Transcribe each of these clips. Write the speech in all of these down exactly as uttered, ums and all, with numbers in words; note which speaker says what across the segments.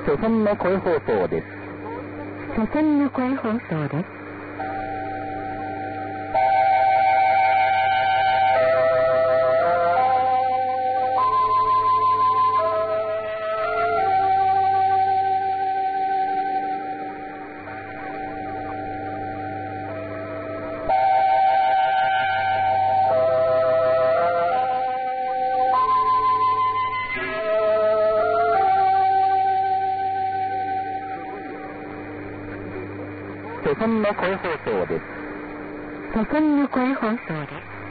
Speaker 1: 祖先の声放送です。
Speaker 2: 祖先の声放送です。
Speaker 1: 祖先の声放送です。
Speaker 2: 祖先の声放送です。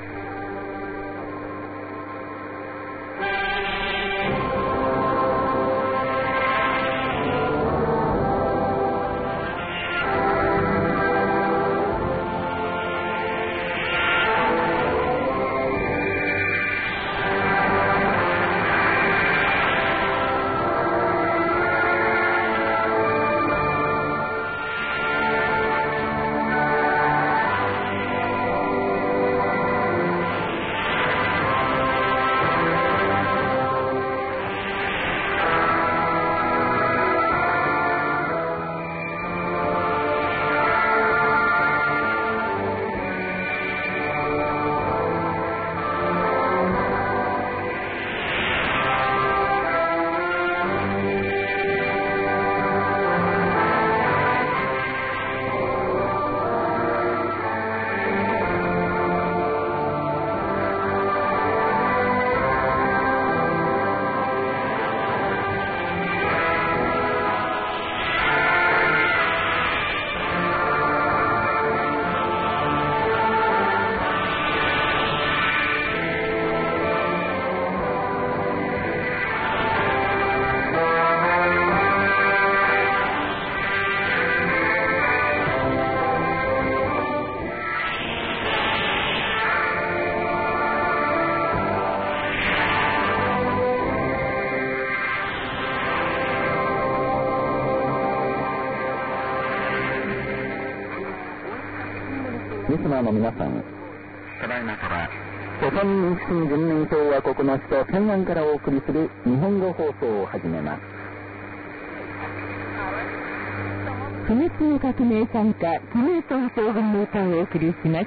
Speaker 1: リスナーの皆さん、ただいまから朝鮮民主主義人民共和国の首都平壌からお送りする日本語放送を始めます。
Speaker 2: 不滅の革命参加、キム・イルソン将軍の歌をお送りします。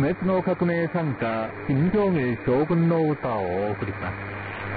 Speaker 1: 滅の革命参加、金正義将軍の歌をお送りします。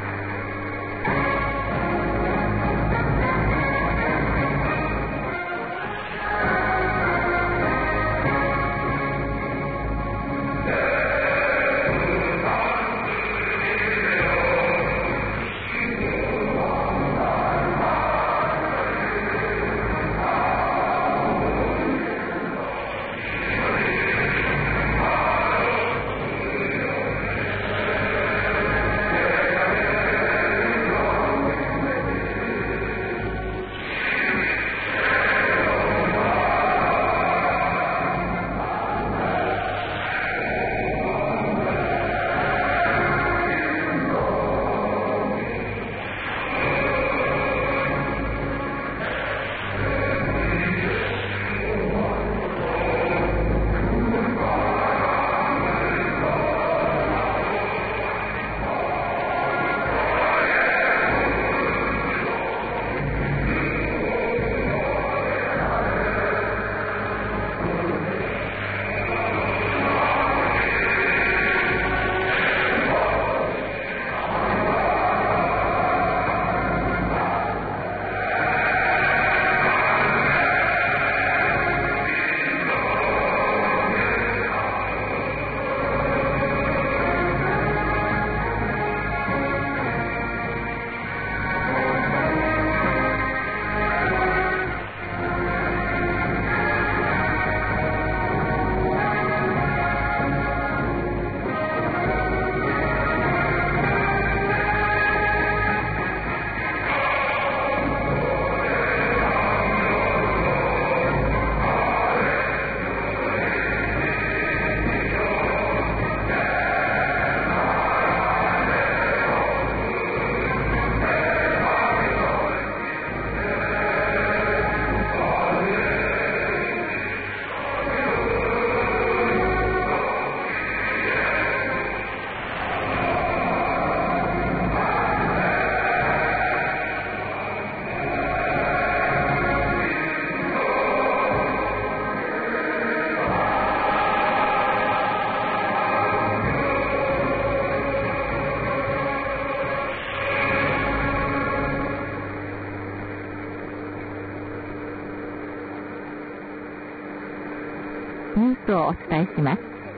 Speaker 2: ニュースをお伝えします。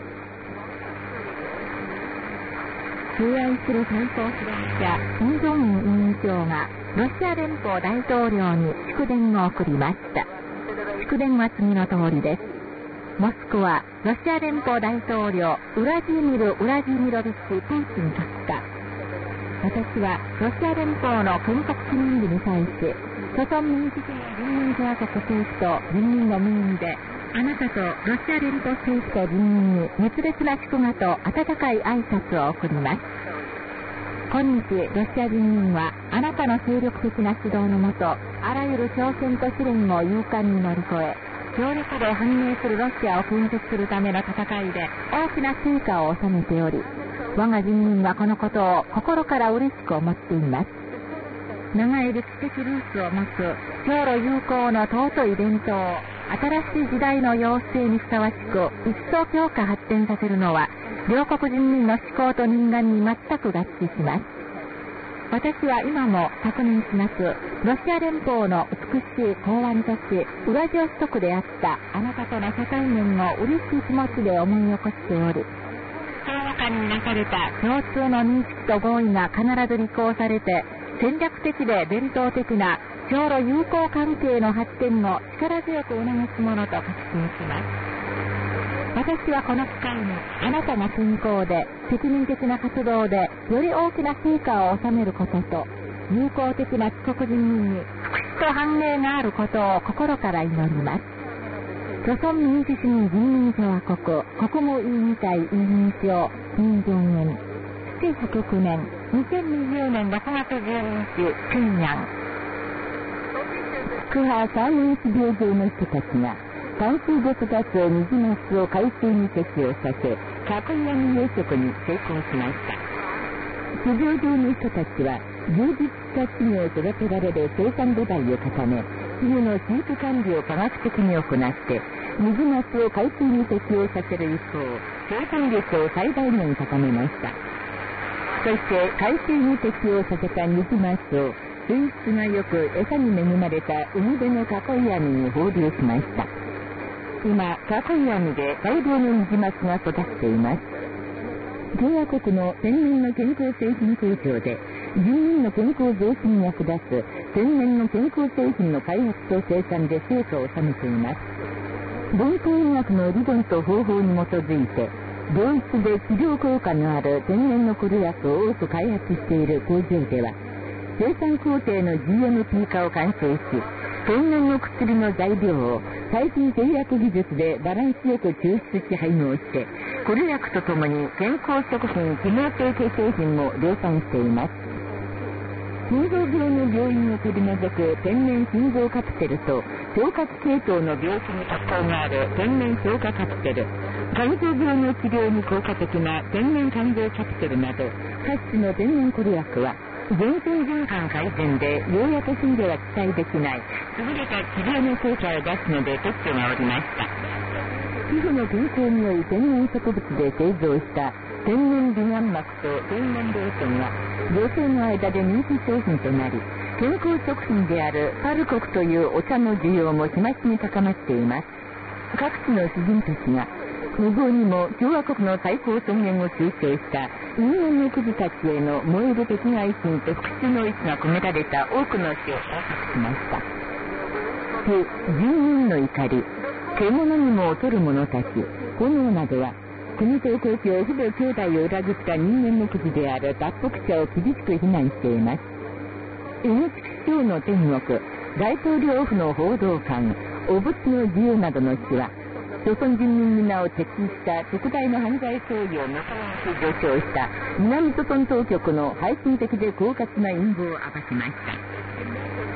Speaker 2: 敬愛する最高指導者金正恩委員長がロシア連邦大統領に祝電を送りました。祝電は次の通りです。モスクワ、ロシア連邦大統領ウラジーミル・ウラジーミロビッチ・プーチン閣下。私はロシア連邦の建国記念日に際し、朝鮮民主主義人民共和国政府と人民の民意であなたとロシア連邦政府と人民に熱烈な祝賀と温かい挨拶を送ります。今日ロシア人民はあなたの精力的な指導のもと、あらゆる挑戦と試練を勇敢に乗り越え、強力で繁栄するロシアを建設するための戦いで大きな成果を収めており、我が人民はこのことを心から嬉しく思っています。長い歴史的ルーツを持つ朝ロ友好の尊い伝統を新しい時代の要請にふさわしく一層強化発展させるのは両国人民の思考と人間に全く合致します。私は今も昨年しますロシア連邦の美しい港湾都市ウラジオストクであったあなたとの初対面を嬉しい気持ちで思い起こしており、共和間になされた共通の認識と合意が必ず履行されて戦略的で伝統的な朝ロ友好関係の発展を力強く促すものと確信します。私はこの機会にあなたが健康で責任的な活動でより大きな成果を収めることと、友好的な帰国人民に福祉と繁栄があることを心から祈ります。朝鮮民主主義人民共和国国務委員会委員長金正恩、せんきゅうひゃくきゅうねんにせんにじゅうねんろくがつじゅうににち平壌。
Speaker 1: クハ三日病状の人たちが淡水で育つ水ナスを海水に適応させ、格安養殖に成功しました。市場上の人たちは充実した稚魚を育てられる生産土台を固め、稚魚の飼育管理を科学的に行って水ナスを海水に適応させる一方、 生産率を最大限高めました。そして海水に適応させたニジマスを水質が良く餌に恵まれた海辺の囲い網に放流しました。今、囲い網で大量のニジマスが育っています。共和国の天然の健康製品工場で住民の健康増進に役立つ天然の健康製品の開発と生産で成果を収めています。伝統医学の理論と方法に基づいて良質で治療効果のある天然のコル薬を多く開発している工場では、生産工程の ジーエムピー 化を完成し、天然の薬の材料を最新製薬技術でバランスよく抽出し配合して、コル薬とともに健康食品機能提携製品も量産しています。心臓病の病院を取り除く天然心臓カプセルと消化器系統の病気に特効がある天然消化カプセル、肝臓病の治療に効果的な天然肝臓カプセルなど各種の天然コル薬は全身循環改善でようやく死では期待できない優れた治療の効果を出すので特許がおりました。皮膚の健康に良い天然植物で製造した天然美顔膜と天然ローションは女性の間で人気商品となり、健康食品であるパルコクというお茶の需要も日増しに高まっています。各地の詩人たちが無謀にも共和国の最高尊厳を修正した人間のくじたちへの燃える敵外心と復讐の意志が込められた多くの詩を創作しました。住民の怒り、獣にも劣る者たち、炎などは国と公共ほぼ兄弟を裏切った人間のくじである脱北者を厳しく非難しています。エネチク省の天国、大統領府の報道官、お仏の自由などの詩は、朝鮮人民皆を敵視した特大の犯罪行為をもたらし助長した南朝鮮当局の背信的で狡猾な陰謀を暴きました。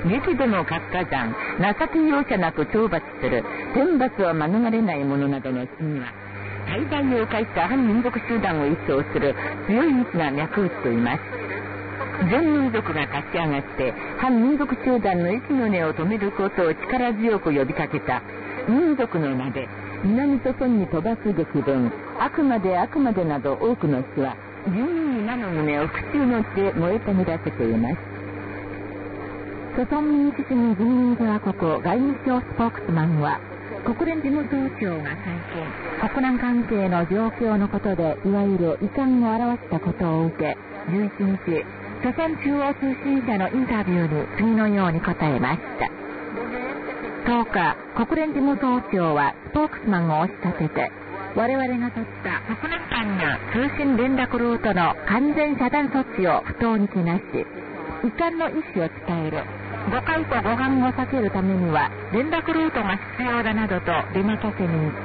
Speaker 1: 激怒の活火山、情け容赦なく懲罰する天罰は免れないものなどの詩には、大罪を犯した反民族集団を一掃する強い意志が脈打っています。全民族が立ち上がって反民族集団の息の根を止めることを力強く呼びかけた民族の名で南朝鮮に飛ばす劇文、あくまであくまでなど多くの詩は住民皆の胸を復讐の地で燃えたぎらせています。朝鮮民主主義人民共和国外務省スポークスマンは、国連事務総長が最近国難関係の状況のことでいわゆる遺憾を表したことを受け、じゅういちにち朝鮮中央通信社のインタビューに次のように答えました。とおか、国連事務総長はスポークスマンを押し立てて、我々が取った国難間の通信連絡ルートの完全遮断措置を不当にけなし、遺憾の意思を伝える。誤解と誤判を避けるためには連絡ルートが必要だなどと出まかせに言った。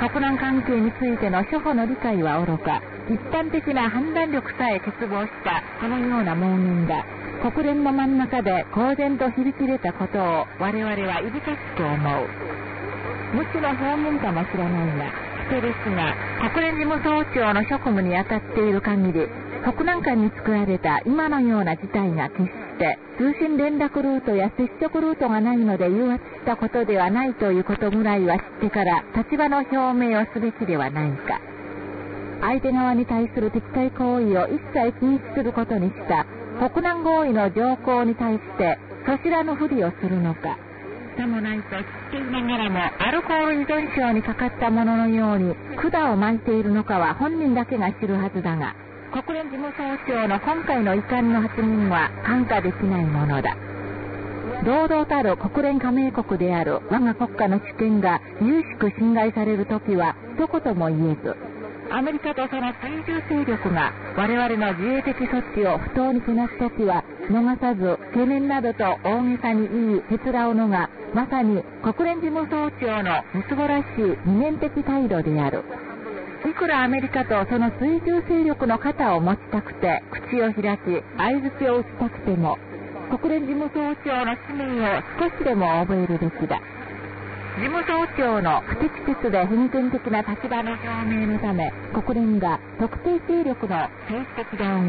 Speaker 1: 国難関係についての初歩の理解はおろか、一般的な判断力さえ欠乏したこのような妄言が国連の真ん中で公然と響き出たことを我々はいぶかしく思う。無知の表現かもしれないが、人ですが国連事務総長の職務に当たっている限り、国難間に作られた今のような事態が決して通信連絡ルートや接触ルートがないので誘発したことではないということぐらいは知ってから立場の表明をすべきではないか。相手側に対する敵対行為を一切禁止することにした国難合意の条項に対してそちらの不利をするのか、さもないと知っていながらもアルコール依存症にかかったもののように管を巻いているのかは本人だけが知るはずだが、国連事務総長の今回の遺憾の発言は看過できないものだ。堂々たる国連加盟国である我が国家の主権が有しく侵害されるときは一言も言えず、アメリカとその追従勢力が我々の自衛的措置を不当にこなすときは逃さず懸念などと大げさに言いへつらうのがまさに国連事務総長のみすぼらしい二面的態度である。いくらアメリカとその追従勢力の肩を持ちたくて口を開き相槌を打ちたくても、国連事務総長の使命を少しでも覚えるべきだ。事務総長の不適切で偏見的な立場の表明のため、国連が特定勢力の政治的論を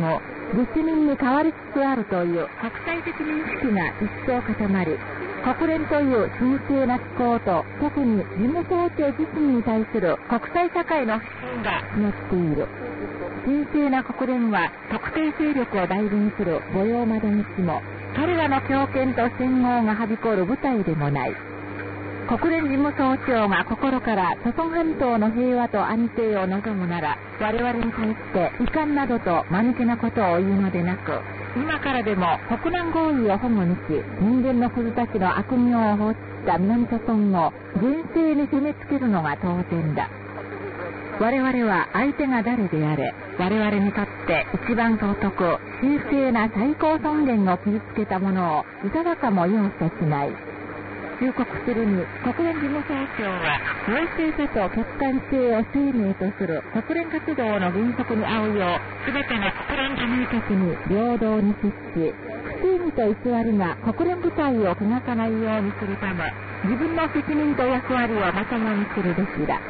Speaker 2: 立民に変わりつつあるという国際的認識が一層固まり、国連という神聖な機構と特に事務総長自身に対する国際社会の不信が募っている。神聖な国連は特定勢力を代弁する御用窓口も、彼らの強権と戦後がはびこる舞台でもない。国連事務総長が心から諸村半島の平和と安定を望むなら、我々に対して遺憾などと間抜けなことを言うのでなく、今からでも国難合意を保護にし、人間のクズたちの悪名を放置した南諸村を厳正に攻めつけるのが当然だ。我々は相手が誰であれ、我々にとって一番尊く神聖な最高尊厳を傷つけたものをいさばかも容赦しない。忠告するに、国連事務総長は公正さと客観性を生命とする国連活動の原則に合うよう、すべての国連事務局に平等に接し、不正義と偽りが国連部隊を汚さないようにするため、自分の責任と役割をまともにするべきだ。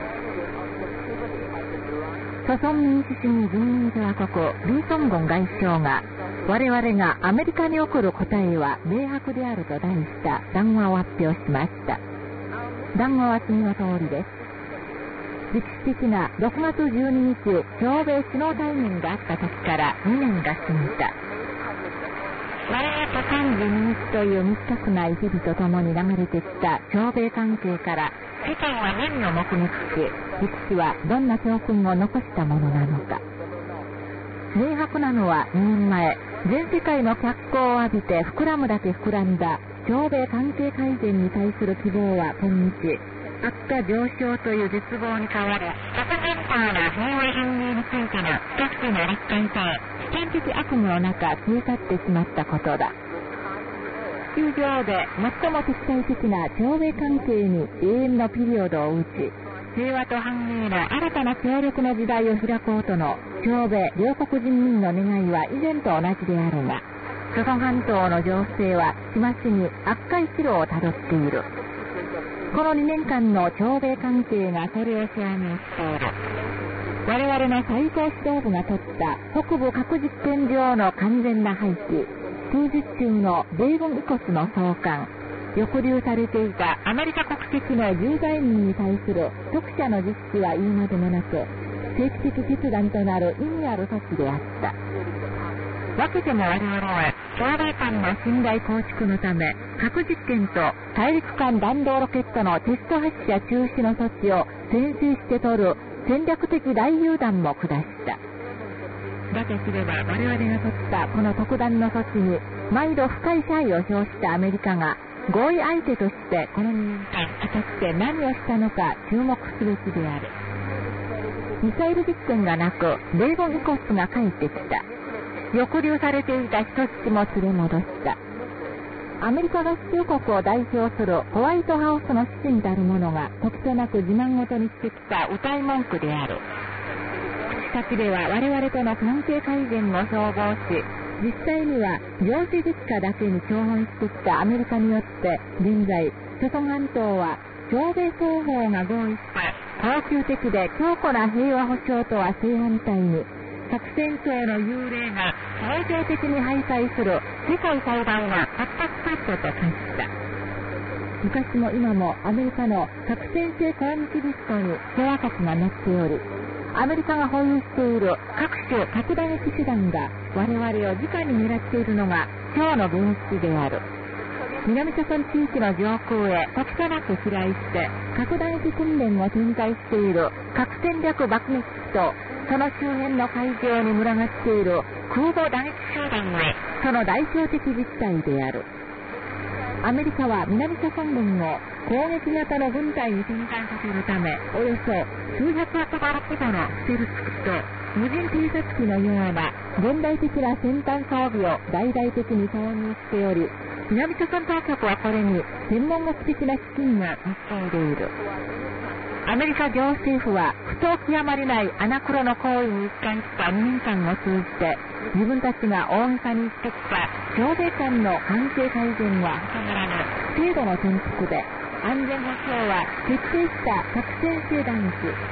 Speaker 2: 諸村民主主義人民共和国リー・ソンゴン外相が、我々がアメリカに送る答えは明白であると題した談話を発表しました。談話は次の通りです。歴史的なろくがつじゅうににち朝米首脳対面があった時からにねんが過ぎた。我々とさんじゅうににちという短くない日々とともに流れてきた朝米関係から世界は何を目撃し、歴史はどんな教訓を残したものなのか。明白なのはにねんまえ、全世界の脚光を浴びて膨らむだけ膨らんだ朝米関係改善に対する希望は今日、悪化上昇という絶望に変わり、核戦争の平和繁栄についての一つの楽観さえ、危険的悪夢の中消え去ってしまったことだ。地球上で最も敵対的な朝米関係に永遠のピリオドを打ち、平和と繁栄の新たな協力の時代を開こうとの朝米両国人民の願いは以前と同じであるが、諸村半島の情勢はしましに悪化一路をたどっている。このにねんかんの朝米関係がそれを証明している。我々の最高指導部が取った北部核実験場の完全な廃棄、数日中の米軍遺骨の送還、抑留されていたアメリカ国籍の従在民に対する特赦の実施は言うまでもなく、政治的決断となる意味ある措置であった。わけでも我々は朝米間の信頼構築のため、核実験と大陸間弾道ロケットのテスト発射中止の措置を先制して取る戦略的大勇断も下した。だとすれば我々が取ったこの特段の措置に毎度深い謝意を表したアメリカが合意相手としてこのにねんかん果たして何をしたのか注目すべきである。ミサイル実験がなく米軍遺骨が帰ってきた。抑留されていた人質も連れ戻した。アメリカ合衆国を代表するホワイトハウスの父にたる者が時となく自慢ごとにしてきた謳い文句である。口先では我々との関係改善を総合し、実際には情勢実化だけに重本してきたアメリカによって現在諸村半島は朝米双方が合意した恒久的で強固な平和保障とは正反対に、核戦争の幽霊が恒常的に徘徊する世界最大の発達パッドと化した。昔も今もアメリカの核先制攻撃リストに共和国が載っており、アメリカが保有している各種核打撃手段が我々を直に狙っているのが今日の現実である。南朝鮮地域の上空へ時となく飛来して核打撃訓練を展開している核戦略爆撃機と、その周辺の海上に群がっている空母打撃集団はその代表的実態である。アメリカは南朝鮮軍を攻撃型の軍隊に展開させるため、およそ数百億ドル規模のステルス機と無人偵察機のような現代的な先端装備を大々的に投入しており、南朝鮮当局はこれに専門学的な資金が密集でいる。アメリカ行政府は不当極まりないアナクロの行為に一貫したにねんかんを通じて、自分たちが大げさにしてきた朝米間の関係改善ははかならぬ制度の転覆で、安全保障は徹底した核先制断撃、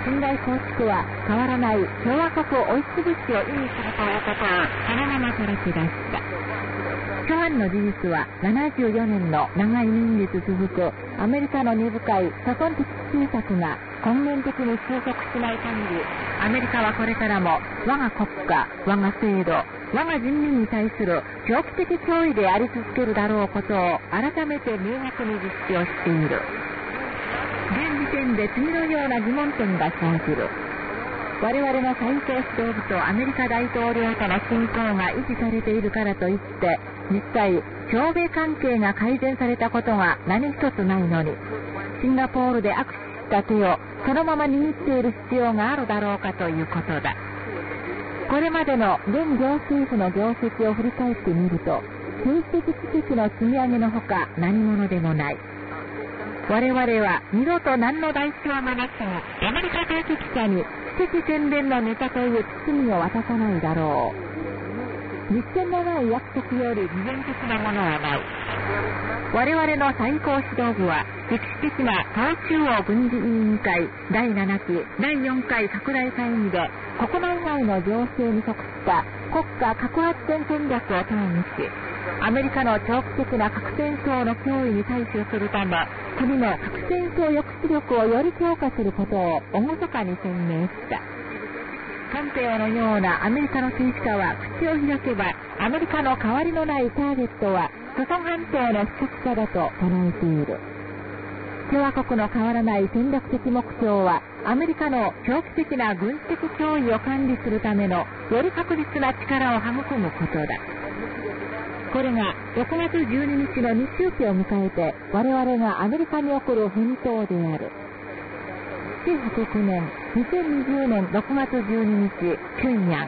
Speaker 2: 信頼構築は変わらない共和国を追いつぶしを意味するということをそのままさらけ出した。諸般の事実はななじゅうよねんの長い年月続くアメリカの根深い祖孫的政策が根源的に収束しない限り、アメリカはこれからも我が国家、我が制度、我が人民に対する長期的脅威であり続けるだろうことを改めて明確に実証している。現時点で次のような疑問点が生じる。我々の最高指導部とアメリカ大統領との親交が維持されているからといって、実際、朝米関係が改善されたことが何一つないのに、シンガポールで握手した手をそのまま握っている必要があるだろうかということだ。これまでの現行政府の業績を振り返ってみると、政治的知識の積み上げのほか何者でもない。我々は二度と何の代償もなしにアメリカ定期記者に私的宣伝のネタという包みを渡さないだろう。実践のない約束より偽善的なものはない。我々の最高指導部は歴史的な党中央軍事委員会だいななきだいよんかい拡大会議で国内外の情勢に即した国家核発展戦略を討議し、アメリカの長期的な核戦争の脅威に対処するため、国の核戦争抑止力をより強化することを厳かに宣言した。ポンペオのようなアメリカの政治家は口を開けば、アメリカの変わりのないターゲットは諸村半島の支局者だと唱えている。共和国の変わらない戦略的目標は、アメリカの長期的な軍事的脅威を管理するためのより確実な力を育むことだ。これがろくがつじゅうににちの日周期を迎えて我々がアメリカに送る返答である。せんはっぴゃくきゅうねんにせんにじゅうねんろくがつじゅうににち、平壌。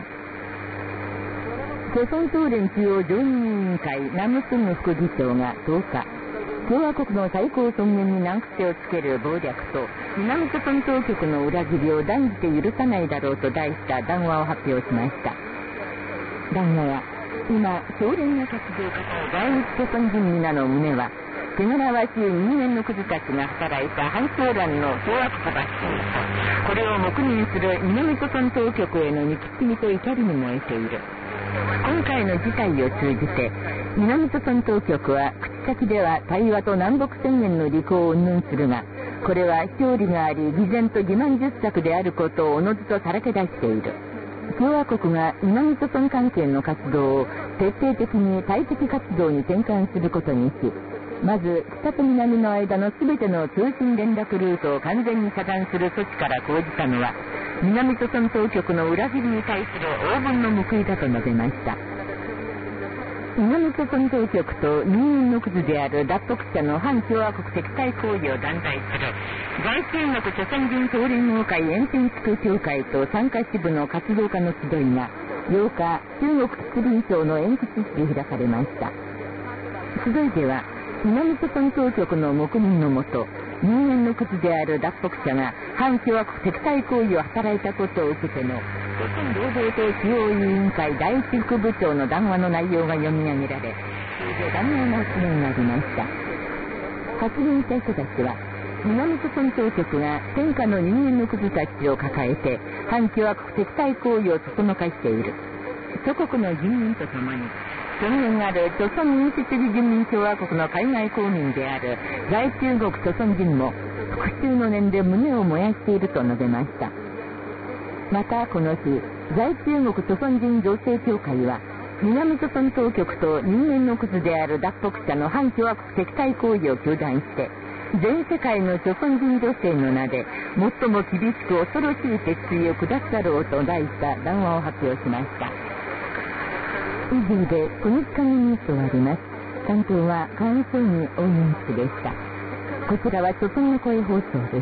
Speaker 1: 朝鮮総連中央常任委員会ナムスン副議長がとおか、共和国の最高尊厳に難癖をつける謀略と南朝鮮当局の裏切りを断じて許さないだろうと題した談話を発表しました。談話は、今、少年が活動家と在日朝鮮人皆の胸は、手柄わしい人間のクズたちが働いた反共乱の凶悪さばしいと、これを黙認する南朝鮮当局への憎しみと怒りに燃えている。今回の事態を通じて、南朝鮮当局は口先では対話と南北宣言の履行を云々するが、これは表裏があり偽善と欺瞞術策であることをおのずとさらけ出している。共和国が南朝鮮関係の活動を徹底的に対敵活動に転換することにし、まず北と南の間の全ての通信連絡ルートを完全に遮断する措置から講じたのは、南朝鮮当局の裏切りに対する黄金の報いだと述べました。南朝鮮当局と人間のクズである脱北者の反共和国敵対行為を断罪する在中国朝鮮人総連合会沿線地区協会と参加支部の活動家の集いがようか、中国吉林省の延吉市で開かれました。集いでは南朝鮮当局の黙認のもと、人間のクズである脱北者が反共和国敵対行為を働いたことを受けての朝鮮労働党中央委員会第一副部長の談話の内容が読み上げられ、それで断言な発言がありました。発言した人たちは、南朝鮮当局が天下の人間のクズたちを抱えて反共和国敵対行為をそそのかしている。祖国の人民とともに、尊厳ある朝鮮民主主義人民共和国の海外公民である在中国朝鮮人も復讐の念で胸を燃やしていると述べました。またこの日、在中国朝鮮人女性協会は、南朝鮮当局と人間のクズである脱北者の反共和国敵対行為を糾弾して、全世界の朝鮮人女性の名で最も厳しく恐ろしい鉄槌を下すだろうと題した談話を発表しました。以上でこの時間のニュースを終わります。担当は川合総理応援室でした。こちらは朝鮮の声放送です。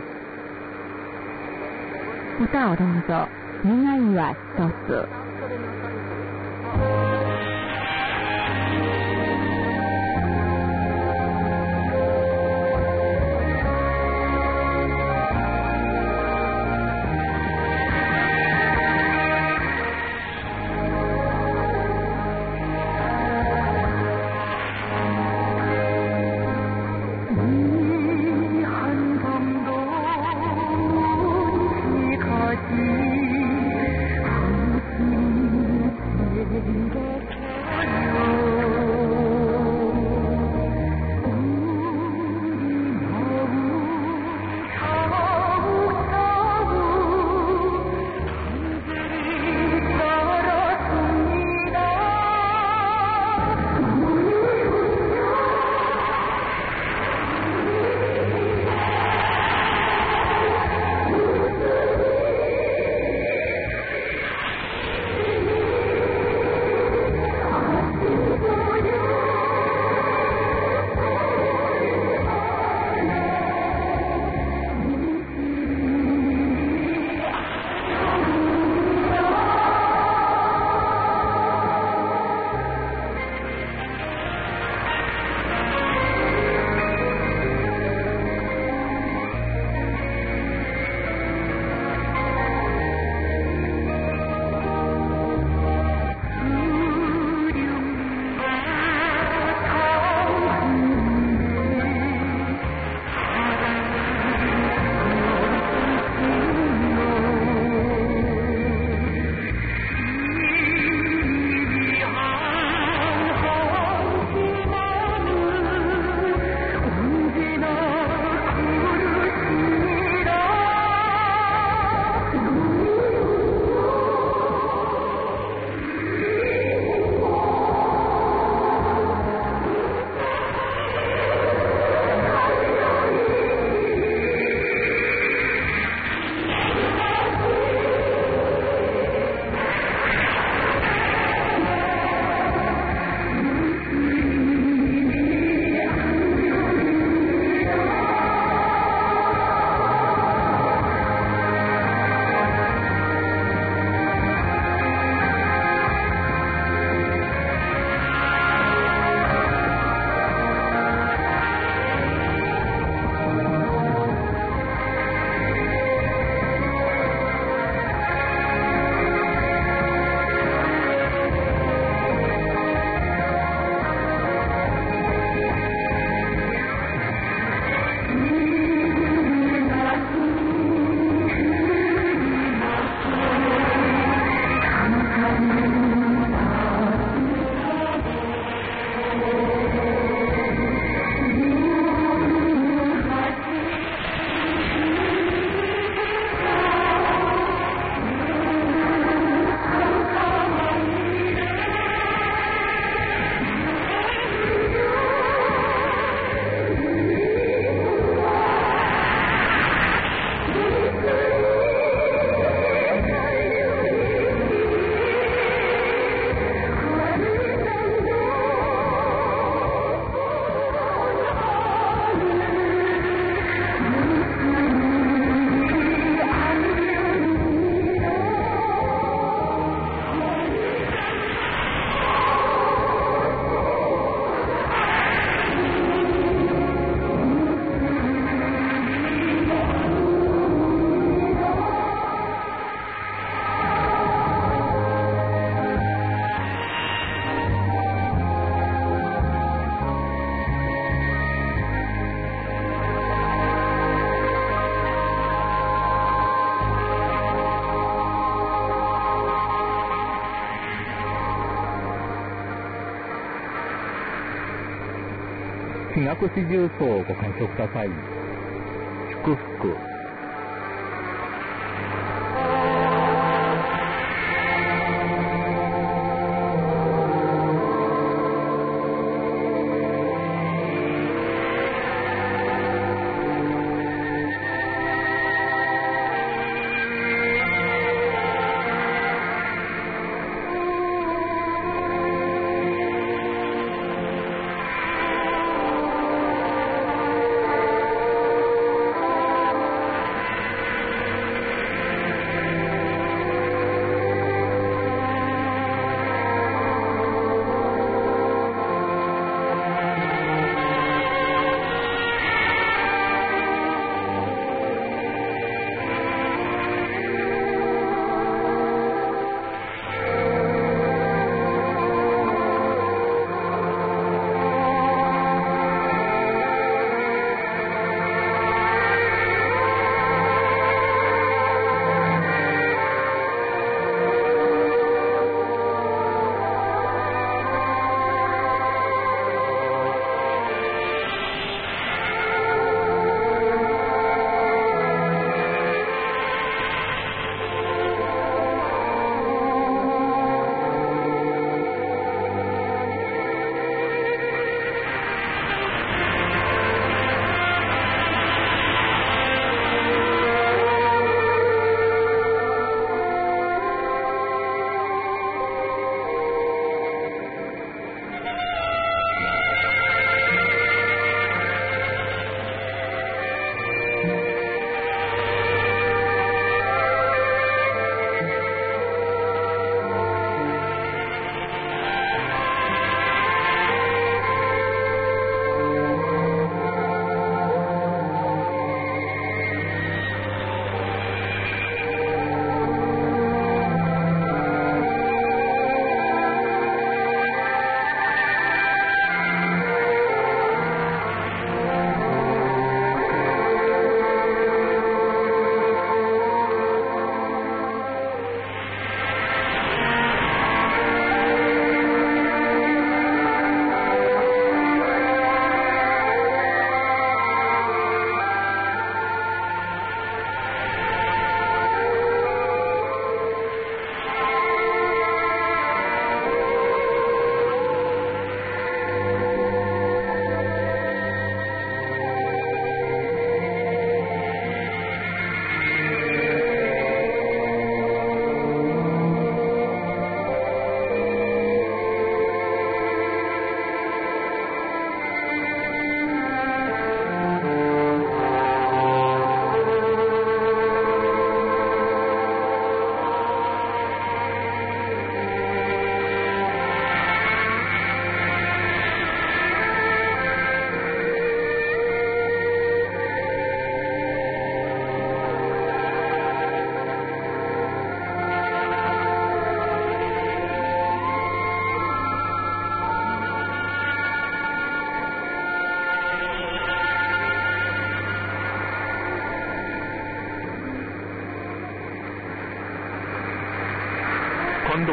Speaker 2: 歌をどうぞ。願いは一つ。
Speaker 3: 你看风中，你看東四重奏をご鑑賞ください。祝福。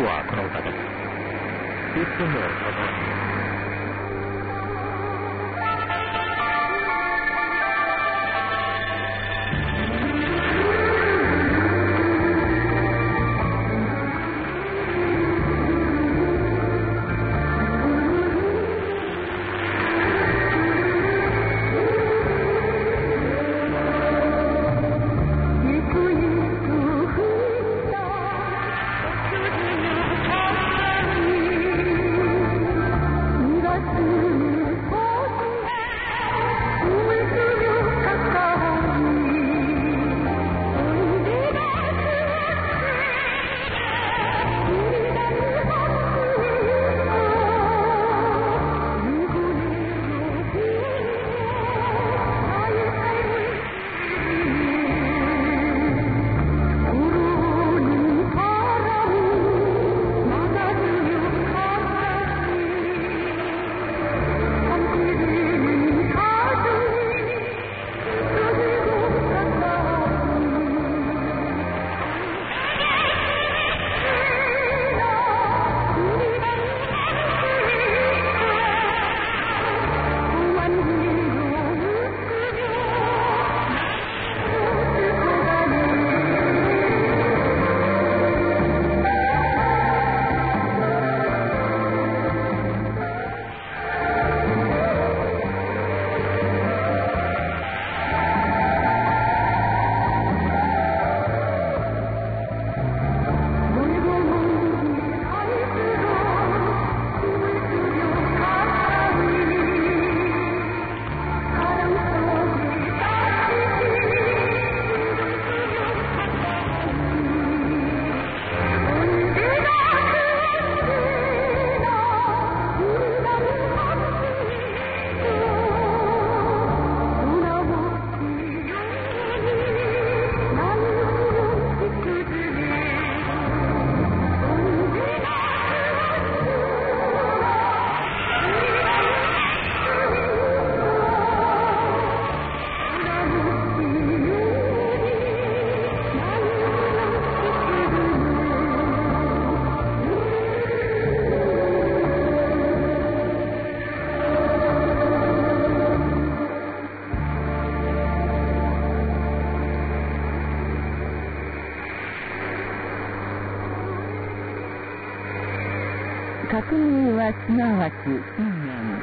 Speaker 3: はこの歌です。いっぷんのお楽しみ。
Speaker 1: 革命はすなわち信念。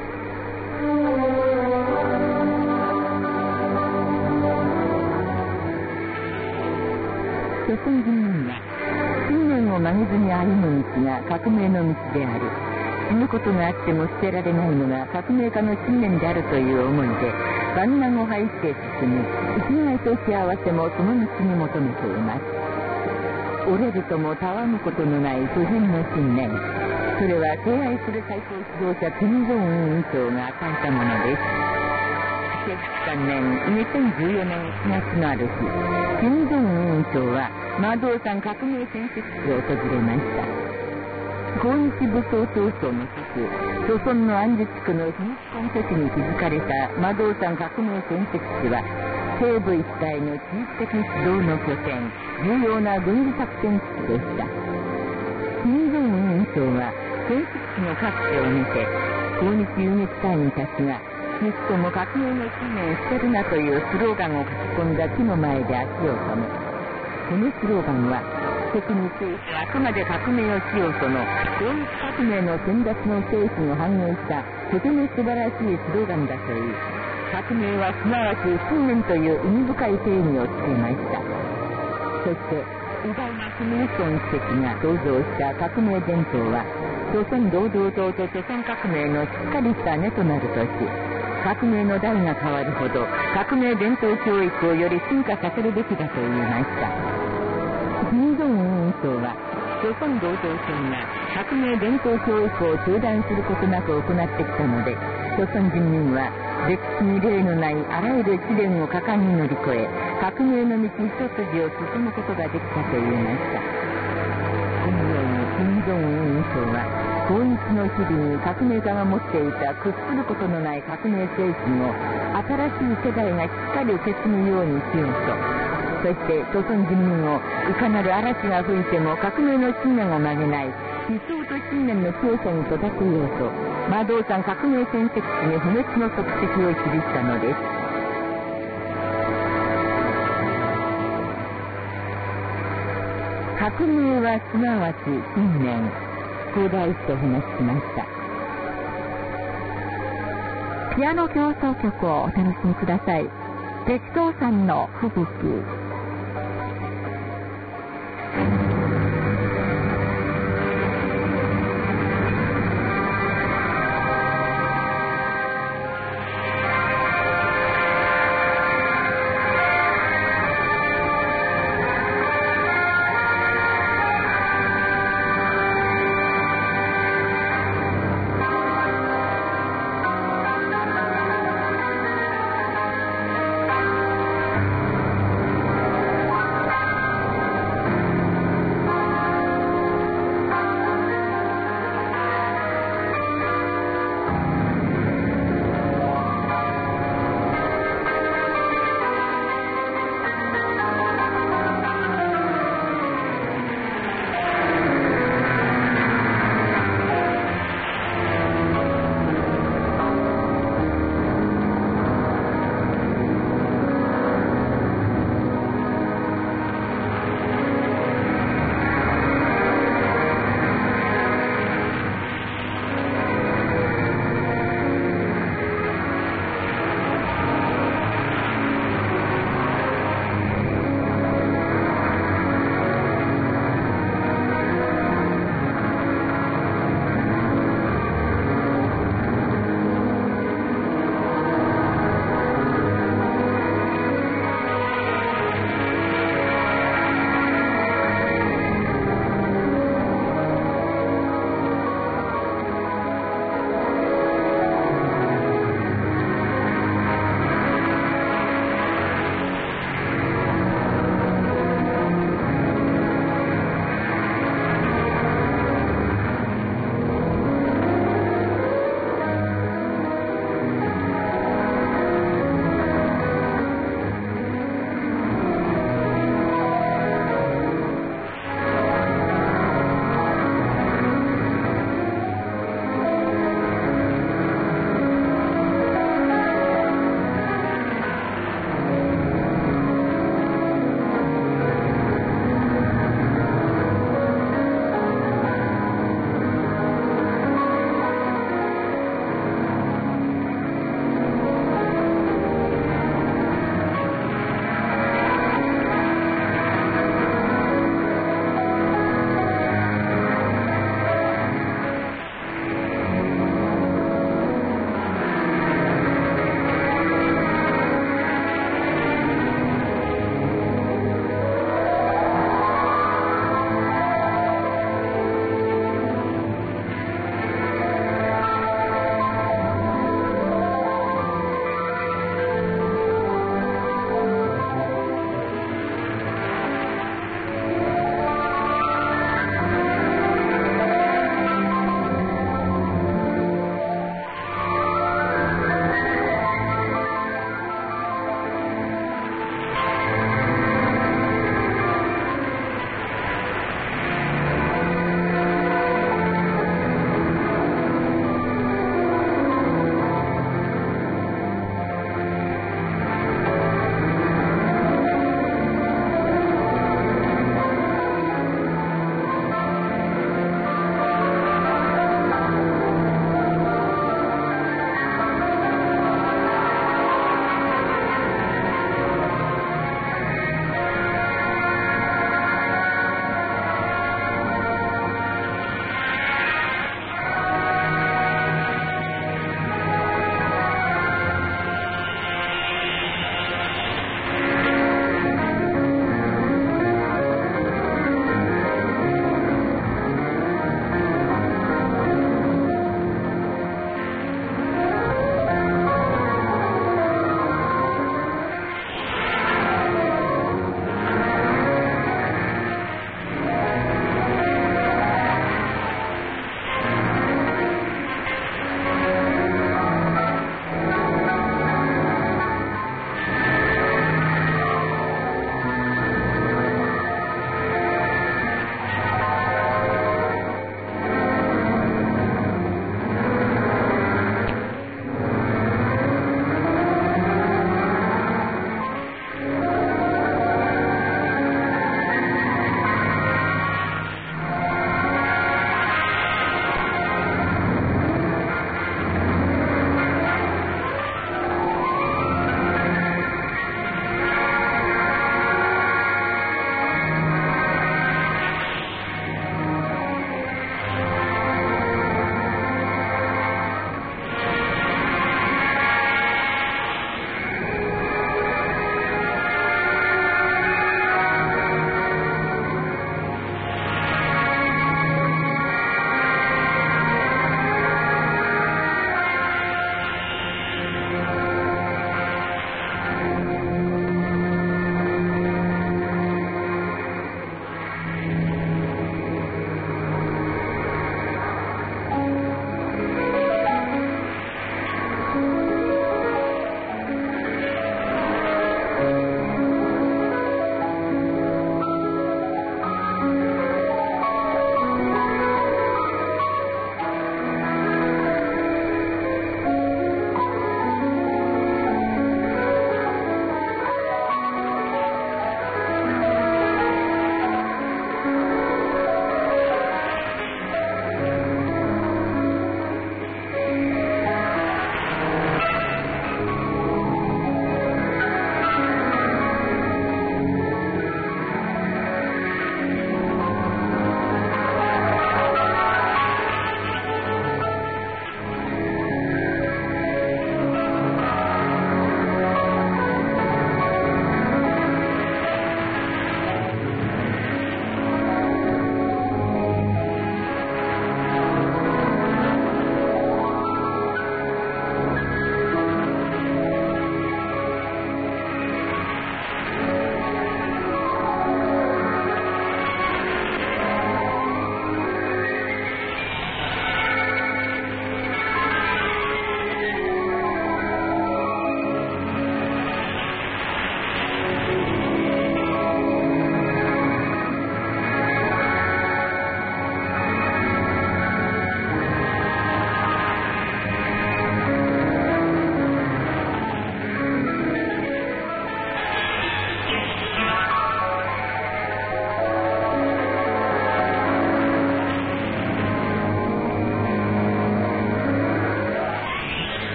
Speaker 1: 朝鮮人民は信念を曲げずに歩む道が革命の道である。死ぬことがあっても捨てられないのが革命家の信念であるという思いで万難を排して進み、生きがいと幸せもその道に求めています。折れるともたわむことのない不変の信念。それは敬愛する最高指導者金正恩委員長が与えたものです。せんきゅうひゃくさんねんにせんじゅうよねんしがつのある日、金正恩委員長は麻道山革命建設地を訪れました。抗日武装闘争の祖父、朝鮮の安住地区の秘密根拠地に築かれた麻道山革命建設地は西部一帯の地域的指導の拠点、重要な軍事作戦基地でした。金正恩委員長は建設地の各地を見て、抗日遊撃隊員たちがいつとも革命の信念捨てるなというスローガンを書き込んだ木の前で足を止め、このスローガンは敵に制しあくまで革命をしようとの抗日革命の先達の精神を反映したとても素晴らしいスローガンだという、革命はすなわち信念という意味深い定義をつけました。そして偉大なキム・イルソン主席が創造した革命伝統は朝鮮労働党と朝鮮革命のしっかりした根となるとし、革命の代が変わるほど革命伝統教育をより進化させるべきだと言いました。金正恩委員長は朝鮮労働党が革命伝統教育を中断することなく行ってきたので、朝鮮人民は歴史に例のないあらゆる試練を果敢に乗り越え、革命の道一筋を進むことができたと言いました。このように金正恩委員長は抗日の日々に革命家が持っていた屈することのない革命精神を新しい世代がしっかり受け継ぐようにしようと、 そして朝鮮人民をいかなる嵐が吹いても革命の信念を曲げない理想と信念の強さに育てようと馬道山革命戦績地に不滅の足跡を記したのです。革命はすなわち信念、高大師と話しました。
Speaker 2: ピアノ協奏曲をお楽しみください。鉄道山の吹雪。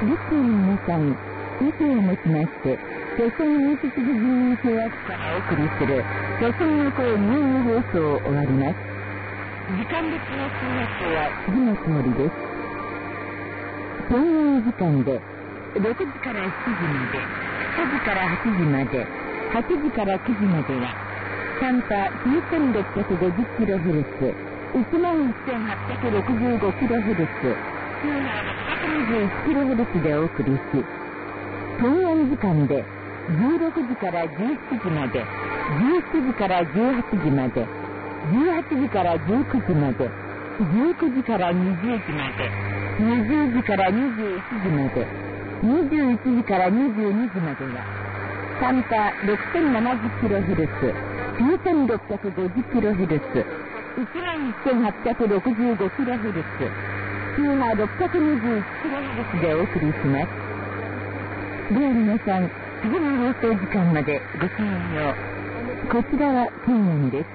Speaker 1: 仏教の皆さん、以上をもちまして、朝鮮民主主義人民共和国からお送りする、朝鮮の声日本語放送を終わります。時間別の通訳は次の通りです。平壌時間で、ろくじからしちじまで、しちじからはちじまで、はちじからくじまでは、短波 きゅうせんろっぴゃくごじゅっキロヘルツ、いちまんせんはっぴゃくろくじゅうごキロヘルツ、きゅうまんろっぴゃくにじゅういちキロヘルツでお送りし、平壌時間でじゅうろくじからじゅうしちじまで、じゅうしちじからじゅうはちじまで、じゅうはちじからじゅうくじまで、じゅうくじからにじゅうじまで、にじゅうじからにじゅういちじまで、にじゅういちじからにじゅうにじまでは、短波 ろくせんななじゅっキロヘルツ、きゅうせんろっぴゃくごじゅっキロヘルツ、いちまんせんはっぴゃくろくじゅうごキロヘルツ、周波ろっぴゃくにじゅういちキロヘルツでお送りします。では皆さん、次の放送時間までごきげんよう。こちらは平壌です。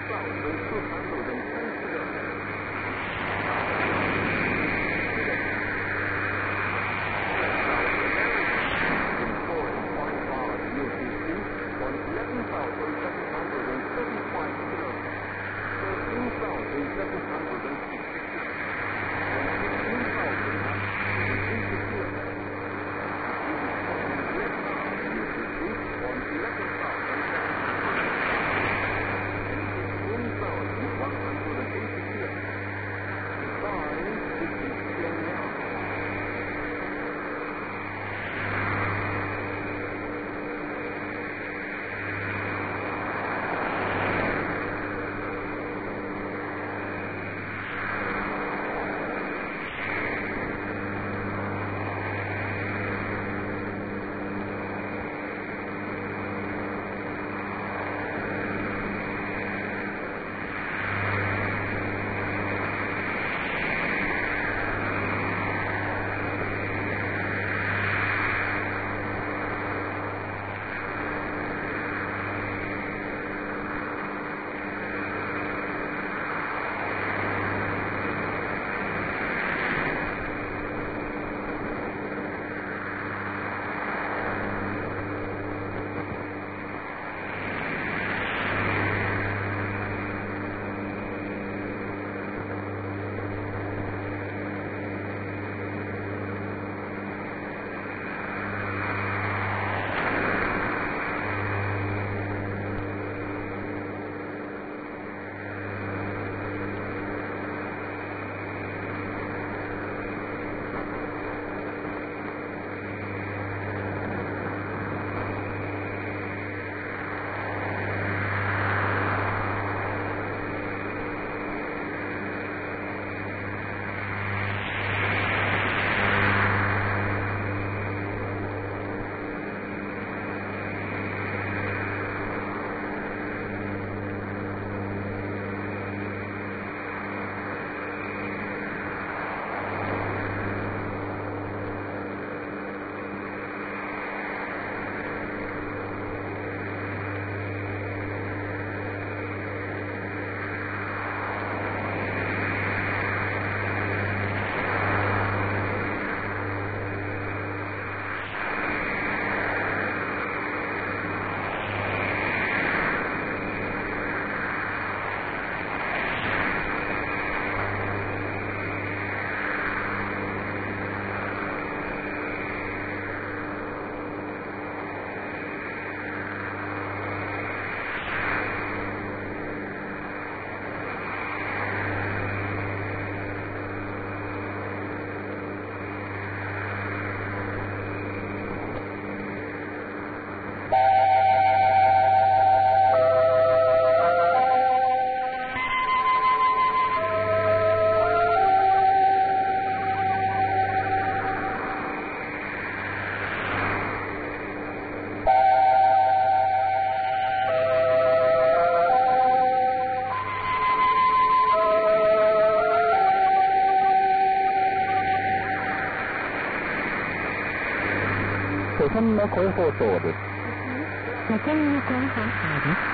Speaker 3: 祖先の声放送です。
Speaker 1: 祖先の声放送です。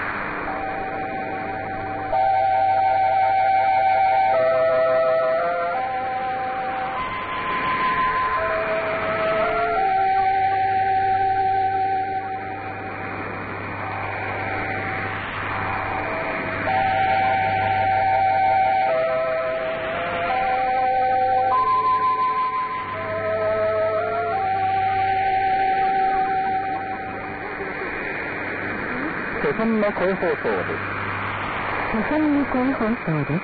Speaker 3: 祖先の声放送です。
Speaker 1: 祖先の声放送です。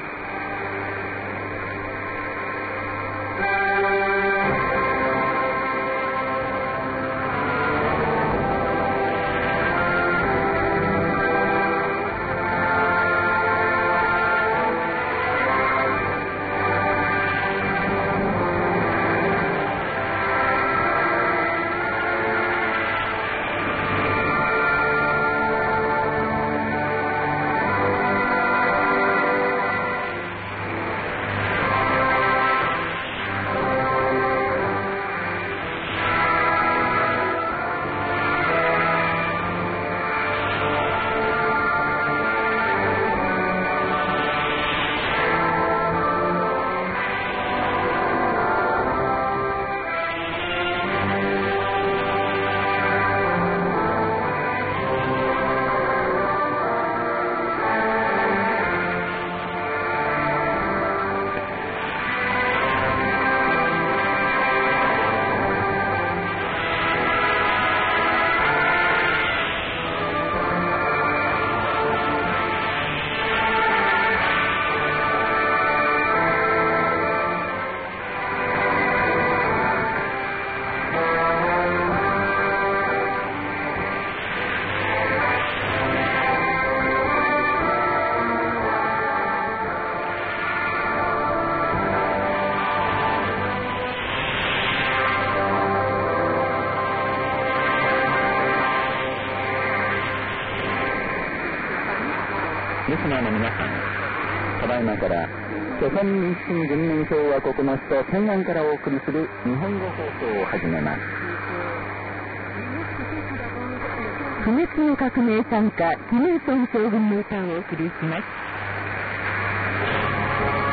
Speaker 3: リスナーの皆さん、ただいまから朝鮮民主主義人民共和国の首都天安からお送りする日本語放送を始めます。
Speaker 1: 不滅の革命参加キム・イルソン将軍の歌をお送りします。